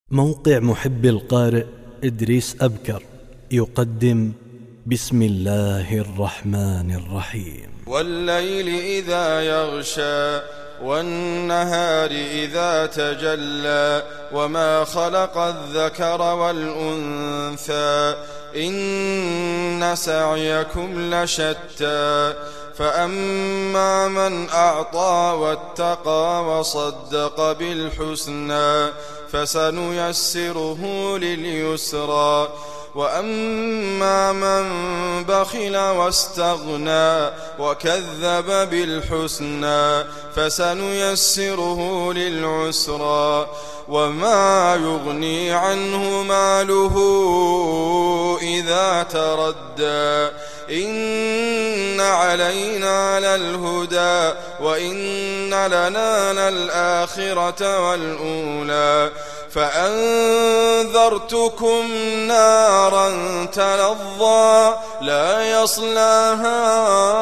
موقع محب القارئ إدريس أبكر يقدم بسم الله الرحمن الرحيم. والليل إذا يغشى والنهار إذا تجلى وما خلق الذكر والأنثى إن سعيكم لشتى فأما من أعطى واتقى وصدق بالحسنى فسنيسره لليسرى وأما من بخل واستغنى وكذب بالحسنى فسنيسره للعسرى وما يغني عنه ماله إذا تردى إن علينا للهدى وإن لنا للآخرة والأولى فأنذرتكم نارا تلظى لا يصلاها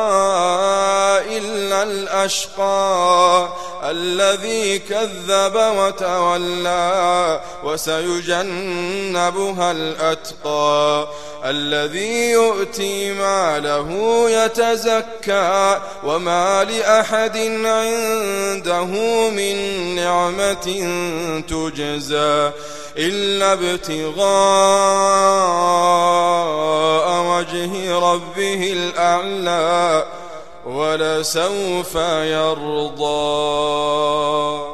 إلا الأشقى الذي كذب وتولى وسيجنبها الأتقى الذي يؤتي ماله يتزكى وما لأحد عنده من نعمة تجزى إلا ابتغاء وجه ربه الأعلى ولسوف يرضى.